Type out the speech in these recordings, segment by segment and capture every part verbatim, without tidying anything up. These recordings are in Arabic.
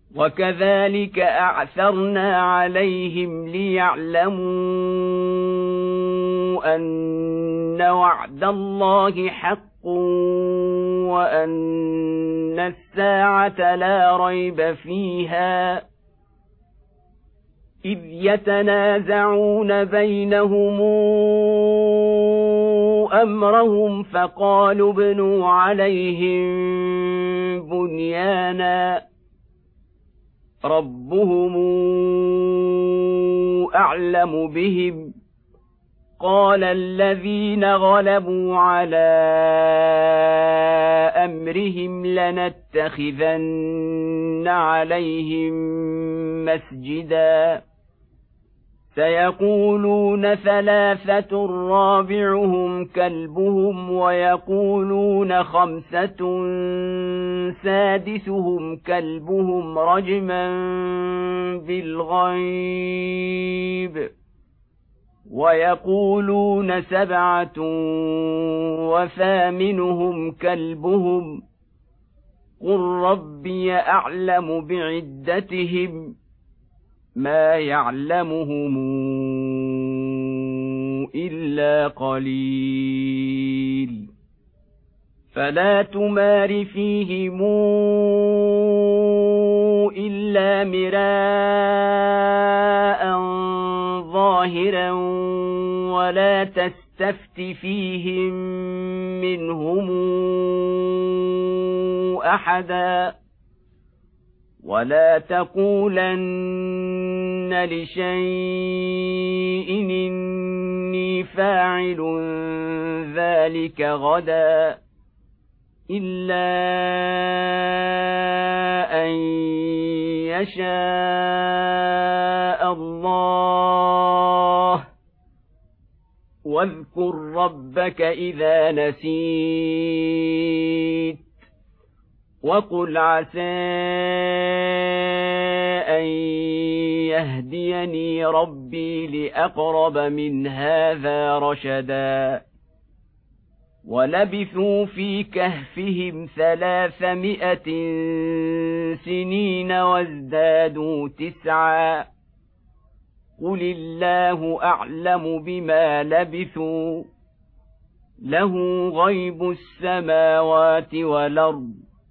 وكذلك أعثرنا عليهم ليعلموا أن وعد الله حق وأن الساعة لا ريب فيها إذ يتنازعون بينهم أمرهم فقالوا ابنوا عليهم بنيانا ربهم أعلم بهم قال الذين غلبوا على أمرهم لنتخذن عليهم مسجدا سيقولون ثلاثة رابعهم كلبهم ويقولون خمسة سادسهم كلبهم رجما بالغيب ويقولون سبعة وثامنهم كلبهم قل ربي أعلم بعدتهم ما يعلمهم إلا قليل فلا تمار فيهم إلا مراء ظاهرا ولا تستفت فيهم منهم أحدا ولا تقولن لشيء إني فاعل ذلك غدا إلا أن يشاء الله واذكر ربك إذا نسيت وقل عسى أن يهديني ربي لأقرب من هذا رشدا ولبثوا في كهفهم ثلاثمائة سنين وازدادوا تسعا قل الله أعلم بما لبثوا له غيب السماوات والأرض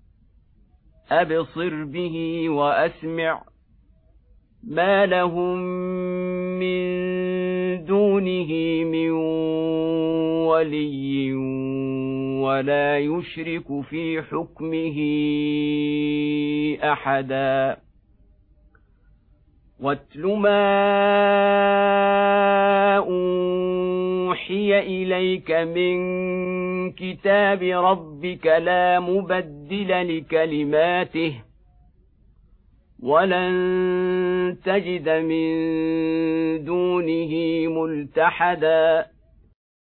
أبصر به وأسمع ما لهم من دونه من ولي ولا يشرك في حكمه أحدا واتل ما أوحي إليك من كتاب ربك لا مبدل لكلماته ولن تجد من دونه ملتحدا